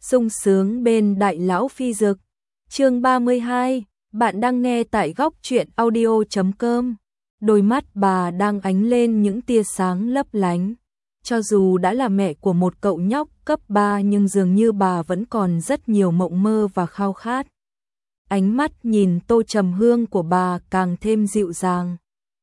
sung sướng bên đại lão phi dực. Chương 32, bạn đang nghe tại góc truyện audio.com. Đôi mắt bà đang ánh lên những tia sáng lấp lánh. Cho dù đã là mẹ của một cậu nhóc cấp 3 nhưng dường như bà vẫn còn rất nhiều mộng mơ và khao khát. Ánh mắt nhìn Tô Trầm Hương của bà càng thêm dịu dàng.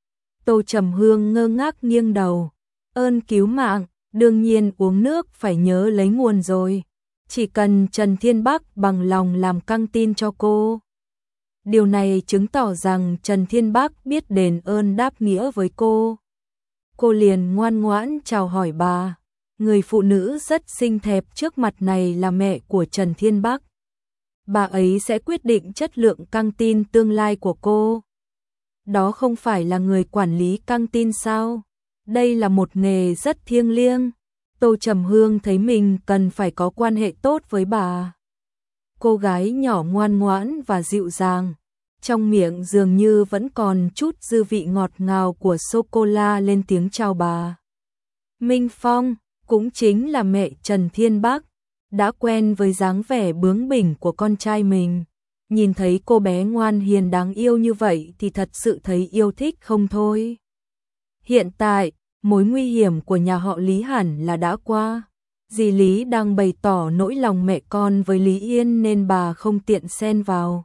Tô Trầm Hương ngơ ngác nghiêng đầu. Ơn cứu mạng, đương nhiên uống nước phải nhớ lấy nguồn rồi. Chỉ cần Trần Thiên Bắc bằng lòng làm căng tin cho cô. Điều này chứng tỏ rằng Trần Thiên Bắc biết đền ơn đáp nghĩa với cô. Cô liền ngoan ngoãn chào hỏi bà. Người phụ nữ rất xinh đẹp trước mặt này là mẹ của Trần Thiên Bắc. Bà ấy sẽ quyết định chất lượng căng tin tương lai của cô. Đó không phải là người quản lý căng tin sao? Đây là một nghề rất thiêng liêng. Tô Trầm Hương thấy mình cần phải có quan hệ tốt với bà. Cô gái nhỏ ngoan ngoãn và dịu dàng. Trong miệng dường như vẫn còn chút dư vị ngọt ngào của sô-cô-la lên tiếng chào bà. Minh Phong, cũng chính là mẹ Trần Thiên Bắc, đã quen với dáng vẻ bướng bỉnh của con trai mình. Nhìn thấy cô bé ngoan hiền đáng yêu như vậy thì thật sự thấy yêu thích không thôi. Hiện tại, mối nguy hiểm của nhà họ Lý hẳn là đã qua. Dì Lý đang bày tỏ nỗi lòng mẹ con với Lý Yên nên bà không tiện xen vào.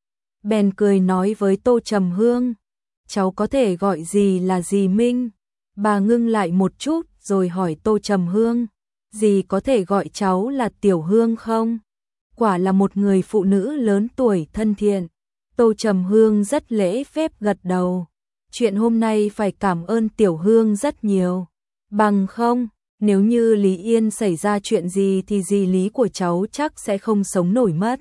Bèn cười nói với Tô Trầm Hương, cháu có thể gọi dì là dì Minh. Bà ngưng lại một chút rồi hỏi Tô Trầm Hương, dì có thể gọi cháu là Tiểu Hương không? Quả là một người phụ nữ lớn tuổi thân thiện. Tô Trầm Hương rất lễ phép gật đầu. Chuyện hôm nay phải cảm ơn Tiểu Hương rất nhiều. Bằng không, nếu như Lý Yên xảy ra chuyện gì thì dì Lý của cháu chắc sẽ không sống nổi mất.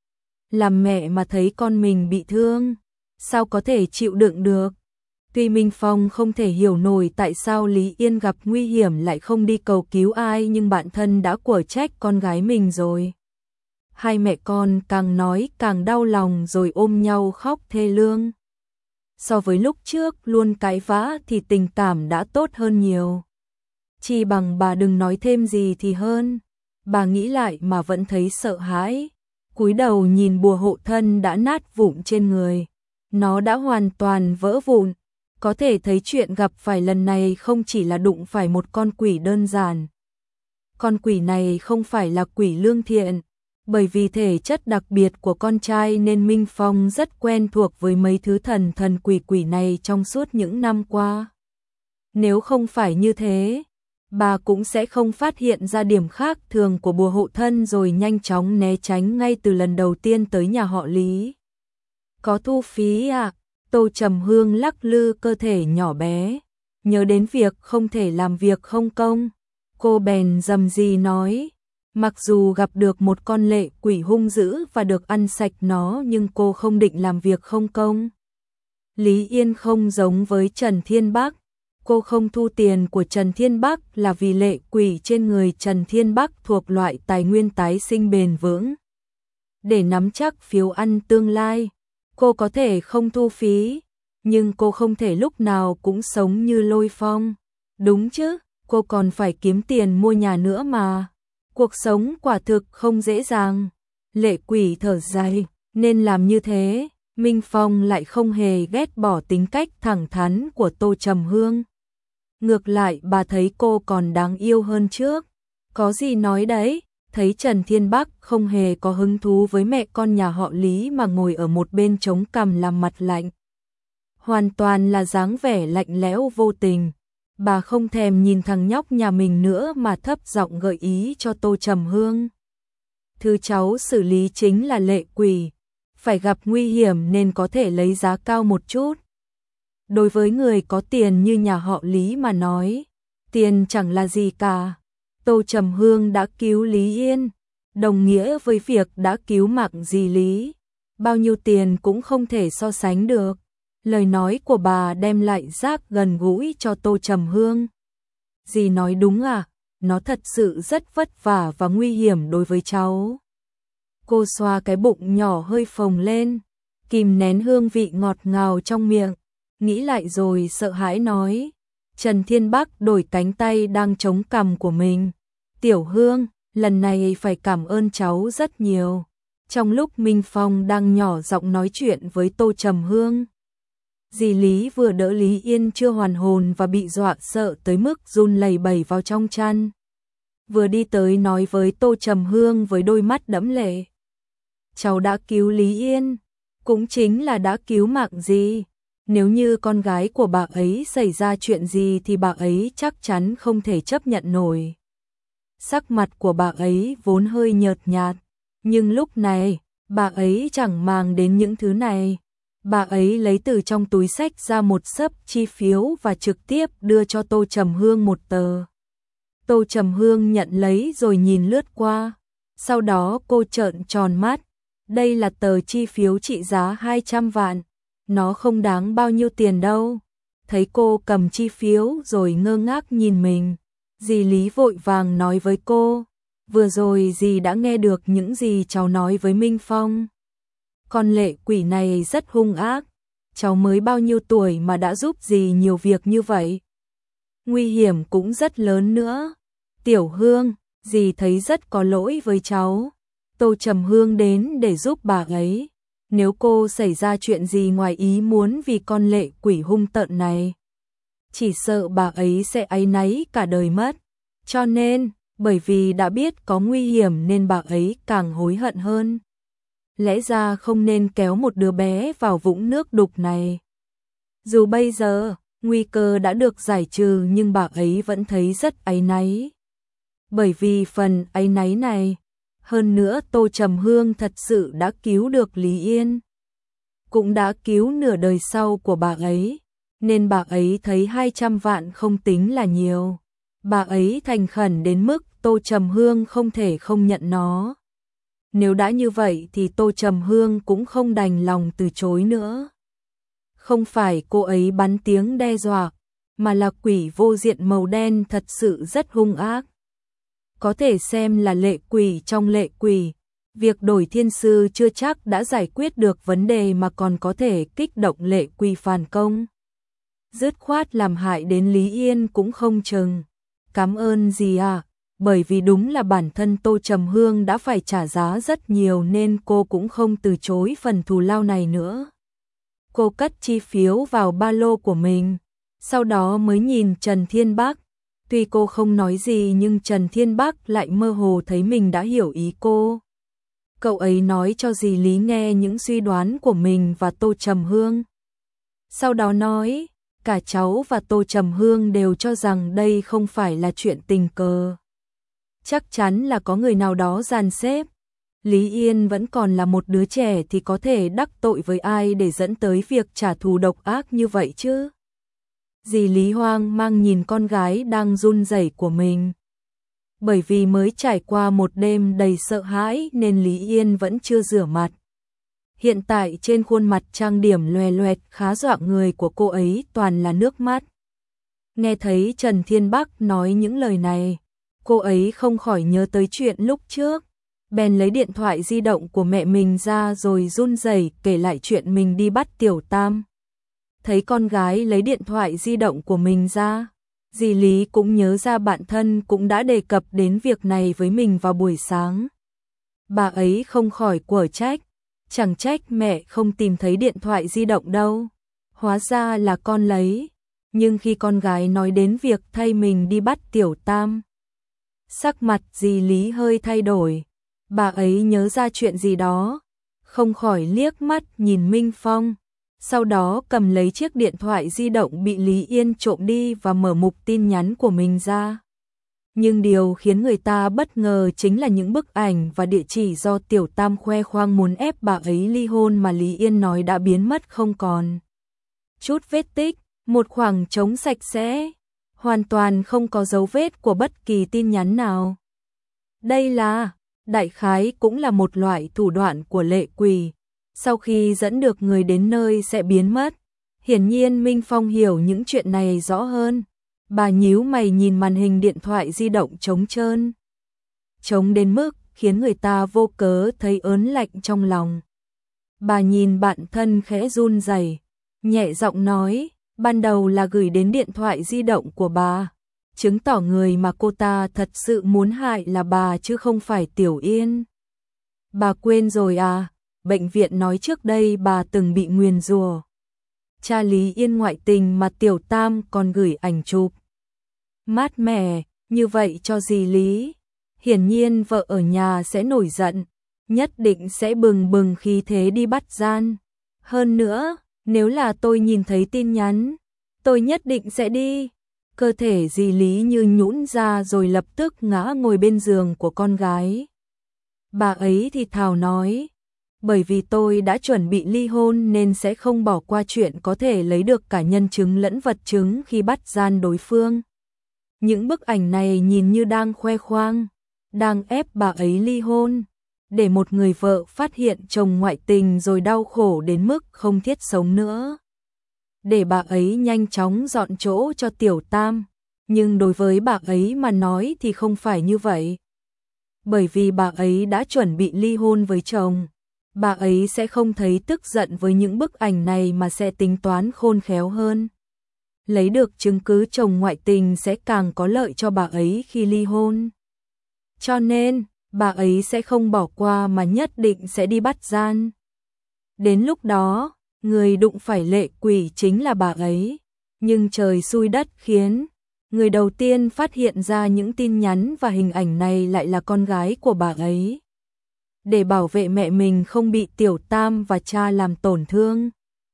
Làm mẹ mà thấy con mình bị thương, sao có thể chịu đựng được? Tuy Minh Phong không thể hiểu nổi tại sao Lý Yên gặp nguy hiểm lại không đi cầu cứu ai nhưng bạn thân đã quở trách con gái mình rồi. Hai mẹ con càng nói càng đau lòng rồi ôm nhau khóc thê lương. So với lúc trước luôn cãi vã thì tình cảm đã tốt hơn nhiều. Chỉ bằng bà đừng nói thêm gì thì hơn. Bà nghĩ lại mà vẫn thấy sợ hãi. Cúi đầu nhìn bùa hộ thân đã nát vụn trên người. Nó đã hoàn toàn vỡ vụn. Có thể thấy chuyện gặp phải lần này không chỉ là đụng phải một con quỷ đơn giản. Con quỷ này không phải là quỷ lương thiện. Bởi vì thể chất đặc biệt của con trai nên Minh Phong rất quen thuộc với mấy thứ thần quỷ này trong suốt những năm qua. Nếu không phải như thế, bà cũng sẽ không phát hiện ra điểm khác thường của bùa hộ thân rồi nhanh chóng né tránh ngay từ lần đầu tiên tới nhà họ Lý. Có thu phí à? Tô Trầm Hương lắc lư cơ thể nhỏ bé, nhớ đến việc không thể làm việc không công. Cô bèn rầm rì nói, mặc dù gặp được một con lệ quỷ hung dữ và được ăn sạch nó nhưng cô không định làm việc không công. Lý Yên không giống với Trần Thiên Bắc. Cô không thu tiền của Trần Thiên Bắc là vì lệ quỷ trên người Trần Thiên Bắc thuộc loại tài nguyên tái sinh bền vững. Để nắm chắc phiếu ăn tương lai, cô có thể không thu phí, nhưng cô không thể lúc nào cũng sống như Lôi Phong. Đúng chứ, cô còn phải kiếm tiền mua nhà nữa mà. Cuộc sống quả thực không dễ dàng. Lệ quỷ thở dài, nên làm như thế. Minh Phong lại không hề ghét bỏ tính cách thẳng thắn của Tô Trầm Hương. Ngược lại bà thấy cô còn đáng yêu hơn trước. Có gì nói đấy, thấy Trần Thiên Bắc không hề có hứng thú với mẹ con nhà họ Lý mà ngồi ở một bên chống cằm làm mặt lạnh. Hoàn toàn là dáng vẻ lạnh lẽo vô tình. Bà không thèm nhìn thằng nhóc nhà mình nữa mà thấp giọng gợi ý cho Tô Trầm Hương. Thứ cháu xử lý chính là lệ quỷ, phải gặp nguy hiểm nên có thể lấy giá cao một chút. Đối với người có tiền như nhà họ Lý mà nói, tiền chẳng là gì cả. Tô Trầm Hương đã cứu Lý Yên, đồng nghĩa với việc đã cứu mạng dì Lý. Bao nhiêu tiền cũng không thể so sánh được. Lời nói của bà đem lại giác gần gũi cho Tô Trầm Hương. Dì nói đúng à, nó thật sự rất vất vả và nguy hiểm đối với cháu. Cô xoa cái bụng nhỏ hơi phồng lên, kìm nén hương vị ngọt ngào trong miệng, nghĩ lại rồi sợ hãi nói. Trần Thiên Bắc đổi cánh tay đang chống cằm của mình. Tiểu Hương, lần này phải cảm ơn cháu rất nhiều. Trong lúc Minh Phong đang nhỏ giọng nói chuyện với Tô Trầm Hương, dì Lý vừa đỡ Lý Yên chưa hoàn hồn và bị dọa sợ tới mức run lẩy bẩy vào trong chăn. Vừa đi tới nói với Tô Trầm Hương với đôi mắt đẫm lệ. Cháu đã cứu Lý Yên, cũng chính là đã cứu mạng dì. Nếu như con gái của bà ấy xảy ra chuyện gì thì bà ấy chắc chắn không thể chấp nhận nổi. Sắc mặt của bà ấy vốn hơi nhợt nhạt, nhưng lúc này, bà ấy chẳng màng đến những thứ này. Bà ấy lấy từ trong túi xách ra một xấp chi phiếu và trực tiếp đưa cho Tô Trầm Hương một tờ. Tô Trầm Hương nhận lấy rồi nhìn lướt qua. Sau đó cô trợn tròn mắt. Đây là tờ chi phiếu trị giá 200 vạn. Nó không đáng bao nhiêu tiền đâu. Thấy cô cầm chi phiếu rồi ngơ ngác nhìn mình, dì Lý vội vàng nói với cô. Vừa rồi dì đã nghe được những gì cháu nói với Minh Phong. Con lệ quỷ này rất hung ác. Cháu mới bao nhiêu tuổi mà đã giúp dì nhiều việc như vậy. Nguy hiểm cũng rất lớn nữa. Tiểu Hương, dì thấy rất có lỗi với cháu. Tô Trầm Hương đến để giúp bà ấy. Nếu cô xảy ra chuyện gì ngoài ý muốn vì con lệ quỷ hung tợn này, chỉ sợ bà ấy sẽ áy náy cả đời mất. Cho nên, bởi vì đã biết có nguy hiểm nên bà ấy càng hối hận hơn. Lẽ ra không nên kéo một đứa bé vào vũng nước đục này. Dù bây giờ, nguy cơ đã được giải trừ nhưng bà ấy vẫn thấy rất áy náy. Bởi vì phần áy náy này, hơn nữa Tô Trầm Hương thật sự đã cứu được Lý Yên, cũng đã cứu nửa đời sau của bà ấy, nên bà ấy thấy 200 vạn không tính là nhiều. Bà ấy thành khẩn đến mức Tô Trầm Hương không thể không nhận nó. Nếu đã như vậy thì Tô Trầm Hương cũng không đành lòng từ chối nữa. Không phải cô ấy bắn tiếng đe dọa, mà là quỷ vô diện màu đen thật sự rất hung ác. Có thể xem là lệ quỷ trong lệ quỷ. Việc đổi thiên sư chưa chắc đã giải quyết được vấn đề mà còn có thể kích động lệ quỷ phản công. Dứt khoát làm hại đến Lý Yên cũng không chừng. Cảm ơn dì ạ. Bởi vì đúng là bản thân Tô Trầm Hương đã phải trả giá rất nhiều nên cô cũng không từ chối phần thù lao này nữa. Cô cất chi phiếu vào ba lô của mình, sau đó mới nhìn Trần Thiên Bắc. Tuy cô không nói gì nhưng Trần Thiên Bắc lại mơ hồ thấy mình đã hiểu ý cô. Cậu ấy nói cho dì Lý nghe những suy đoán của mình và Tô Trầm Hương. Sau đó nói, cả cháu và Tô Trầm Hương đều cho rằng đây không phải là chuyện tình cờ. Chắc chắn là có người nào đó dàn xếp. Lý Yên vẫn còn là một đứa trẻ thì có thể đắc tội với ai để dẫn tới việc trả thù độc ác như vậy chứ? Dì Lý hoang mang nhìn con gái đang run rẩy của mình. Bởi vì mới trải qua một đêm đầy sợ hãi nên Lý Yên vẫn chưa rửa mặt. Hiện tại trên khuôn mặt trang điểm loè loẹt khá dọa người của cô ấy toàn là nước mắt. Nghe thấy Trần Thiên Bắc nói những lời này, cô ấy không khỏi nhớ tới chuyện lúc trước. Bèn lấy điện thoại di động của mẹ mình ra rồi run rẩy kể lại chuyện mình đi bắt Tiểu Tam. Thấy con gái lấy điện thoại di động của mình ra, dì Lý cũng nhớ ra bạn thân cũng đã đề cập đến việc này với mình vào buổi sáng. Bà ấy không khỏi quở trách, chẳng trách mẹ không tìm thấy điện thoại di động đâu. Hóa ra là con lấy. Nhưng khi con gái nói đến việc thay mình đi bắt Tiểu Tam, sắc mặt dì Lý hơi thay đổi. Bà ấy nhớ ra chuyện gì đó, không khỏi liếc mắt nhìn Minh Phong. Sau đó cầm lấy chiếc điện thoại di động bị Lý Yên trộm đi và mở mục tin nhắn của mình ra. Nhưng điều khiến người ta bất ngờ chính là những bức ảnh và địa chỉ do Tiểu Tam khoe khoang muốn ép bà ấy ly hôn mà Lý Yên nói đã biến mất không còn chút vết tích, một khoảng trống sạch sẽ, hoàn toàn không có dấu vết của bất kỳ tin nhắn nào. Đây là, đại khái cũng là một loại thủ đoạn của lệ quỷ. Sau khi dẫn được người đến nơi sẽ biến mất. Hiển nhiên Minh Phong hiểu những chuyện này rõ hơn. Bà nhíu mày nhìn màn hình điện thoại di động trống trơn. Trống đến mức khiến người ta vô cớ thấy ớn lạnh trong lòng. Bà nhìn bạn thân khẽ run rẩy, nhẹ giọng nói, ban đầu là gửi đến điện thoại di động của bà. chứng tỏ người mà cô ta thật sự muốn hại là bà chứ không phải Tiểu Yên. Bà quên rồi à, bệnh viện nói trước đây bà từng bị nguyền rủa. Cha Lý Yên ngoại tình mà Tiểu Tam còn gửi ảnh chụp. Mát mẻ, như vậy cho gì Lý? Hiển nhiên vợ ở nhà sẽ nổi giận, nhất định sẽ bừng bừng khí thế đi bắt gian. Hơn nữa, nếu là tôi nhìn thấy tin nhắn, tôi nhất định sẽ đi. Cơ thể dì Lý như nhũn ra rồi lập tức ngã ngồi bên giường của con gái. Bà ấy thì thào nói, bởi vì tôi đã chuẩn bị ly hôn nên sẽ không bỏ qua chuyện có thể lấy được cả nhân chứng lẫn vật chứng khi bắt gian đối phương. Những bức ảnh này nhìn như đang khoe khoang, đang ép bà ấy ly hôn, để một người vợ phát hiện chồng ngoại tình rồi đau khổ đến mức không thiết sống nữa. Để bà ấy nhanh chóng dọn chỗ cho Tiểu Tam, nhưng đối với bà ấy mà nói thì không phải như vậy. Bởi vì bà ấy đã chuẩn bị ly hôn với chồng, bà ấy sẽ không thấy tức giận với những bức ảnh này mà sẽ tính toán khôn khéo hơn. Lấy được chứng cứ chồng ngoại tình sẽ càng có lợi cho bà ấy khi ly hôn. Cho nên, bà ấy sẽ không bỏ qua mà nhất định sẽ đi bắt gian. Đến lúc đó, người đụng phải Lệ Quỷ chính là bà ấy. Nhưng trời xui đất khiến, người đầu tiên phát hiện ra những tin nhắn và hình ảnh này lại là con gái của bà ấy. Để bảo vệ mẹ mình không bị Tiểu Tam và cha làm tổn thương,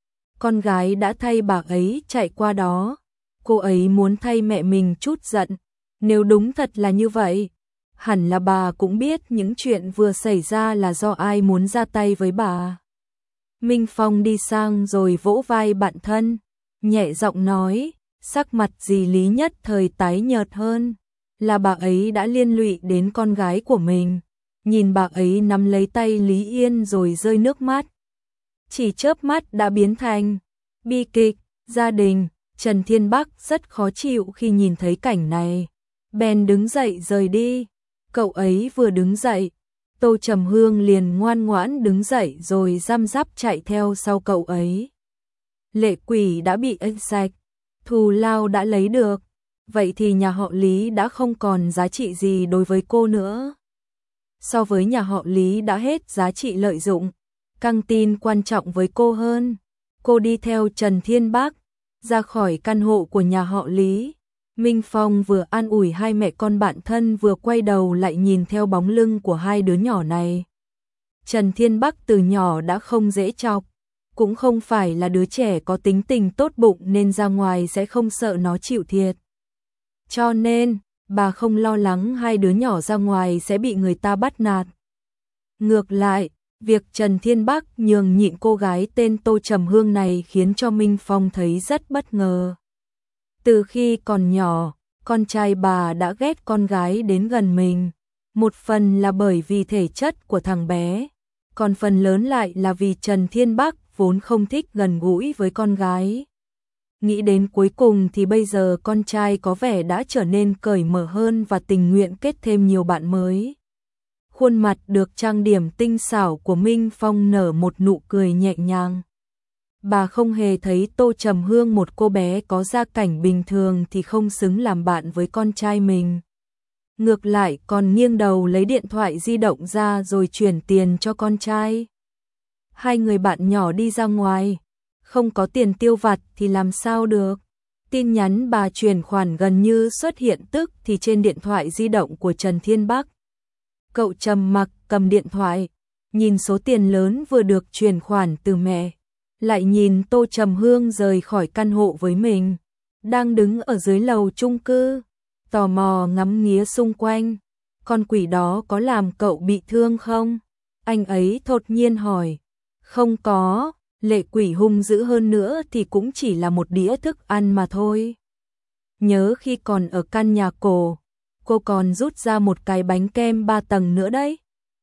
con gái đã thay bà ấy chạy qua đó. Cô ấy muốn thay mẹ mình chút giận. Nếu đúng thật là như vậy, hẳn là bà cũng biết những chuyện vừa xảy ra là do ai muốn ra tay với bà. Minh Phong đi sang rồi vỗ vai bạn thân, nhẹ giọng nói, sắc mặt dì Lý nhất thời tái nhợt hơn, là bà ấy đã liên lụy đến con gái của mình. Nhìn bà ấy nắm lấy tay Lý Yên rồi rơi nước mắt. Chỉ chớp mắt đã biến thành bi kịch. Gia đình Trần Thiên Bắc rất khó chịu khi nhìn thấy cảnh này, bèn đứng dậy rời đi. Cậu ấy vừa đứng dậy, Tô Trầm Hương liền ngoan ngoãn đứng dậy rồi răm rắp chạy theo sau cậu ấy. Lệ Quỷ đã bị ân sạch, thù lao đã lấy được, vậy thì nhà họ Lý đã không còn giá trị gì đối với cô nữa. So với nhà họ Lý đã hết giá trị lợi dụng, căng tin quan trọng với cô hơn. Cô đi theo Trần Thiên Bắc ra khỏi căn hộ của nhà họ Lý. Minh Phong vừa an ủi hai mẹ con bạn thân vừa quay đầu lại nhìn theo bóng lưng của hai đứa nhỏ này. Trần Thiên Bắc từ nhỏ đã không dễ chọc, cũng không phải là đứa trẻ có tính tình tốt bụng nên ra ngoài sẽ không sợ nó chịu thiệt. Cho nên, bà không lo lắng hai đứa nhỏ ra ngoài sẽ bị người ta bắt nạt. Ngược lại, việc Trần Thiên Bắc nhường nhịn cô gái tên Tô Trầm Hương này khiến cho Minh Phong thấy rất bất ngờ. Từ khi còn nhỏ, con trai bà đã ghét con gái đến gần mình. Một phần là bởi vì thể chất của thằng bé, còn phần lớn lại là vì Trần Thiên Bắc vốn không thích gần gũi với con gái. Nghĩ đến cuối cùng thì bây giờ con trai có vẻ đã trở nên cởi mở hơn và tình nguyện kết thêm nhiều bạn mới. Khuôn mặt được trang điểm tinh xảo của Minh Phong nở một nụ cười nhẹ nhàng. Bà không hề thấy Tô Trầm Hương một cô bé có gia cảnh bình thường thì không xứng làm bạn với con trai mình. Ngược lại còn nghiêng đầu lấy điện thoại di động ra rồi chuyển tiền cho con trai. Hai người bạn nhỏ đi ra ngoài, không có tiền tiêu vặt thì làm sao được. Tin nhắn bà chuyển khoản gần như xuất hiện tức thì trên điện thoại di động của Trần Thiên Bắc. Cậu trầm mặc cầm điện thoại, nhìn số tiền lớn vừa được chuyển khoản từ mẹ, lại nhìn Tô Trầm Hương rời khỏi căn hộ với mình, đang đứng ở dưới lầu chung cư, tò mò ngắm nghía xung quanh. Con quỷ đó có làm cậu bị thương không? Anh ấy thốt nhiên hỏi. Không có, Lệ Quỷ hung dữ hơn nữa thì cũng chỉ là một đĩa thức ăn mà thôi. Nhớ khi còn ở căn nhà cổ, cô còn rút ra một cái bánh kem 3 tầng nữa đấy.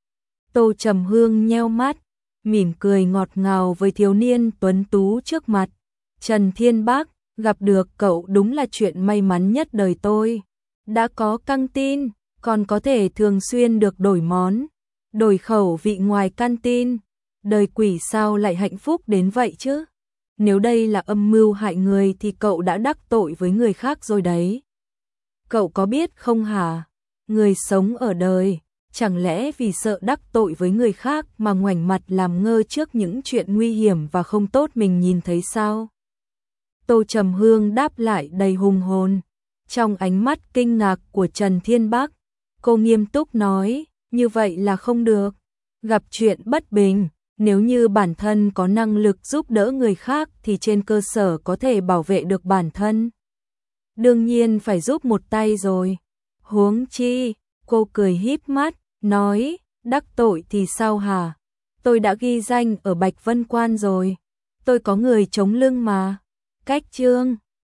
Tô Trầm Hương nheo mắt, mỉm cười ngọt ngào với thiếu niên tuấn tú trước mặt. Trần Thiên Bắc, gặp được cậu đúng là chuyện may mắn nhất đời tôi. Đã có căng tin, còn có thể thường xuyên được đổi món, đổi khẩu vị ngoài căn tin. Đời quỷ sao lại hạnh phúc đến vậy chứ? Nếu đây là âm mưu hại người thì cậu đã đắc tội với người khác rồi đấy. Cậu có biết không hả? Người sống ở đời, chẳng lẽ vì sợ đắc tội với người khác mà ngoảnh mặt làm ngơ trước những chuyện nguy hiểm và không tốt mình nhìn thấy sao? Tô Trầm Hương đáp lại đầy hùng hồn. Trong ánh mắt kinh ngạc của Trần Thiên Bắc, cô nghiêm túc nói, như vậy là không được. Gặp chuyện bất bình, nếu như bản thân có năng lực giúp đỡ người khác thì trên cơ sở có thể bảo vệ được bản thân. Đương nhiên phải giúp một tay rồi. Huống chi, cô cười híp mắt, nói, đắc tội thì sao hả? Tôi đã ghi danh ở Bạch Vân Quan rồi. Tôi có người chống lưng mà. Cách chương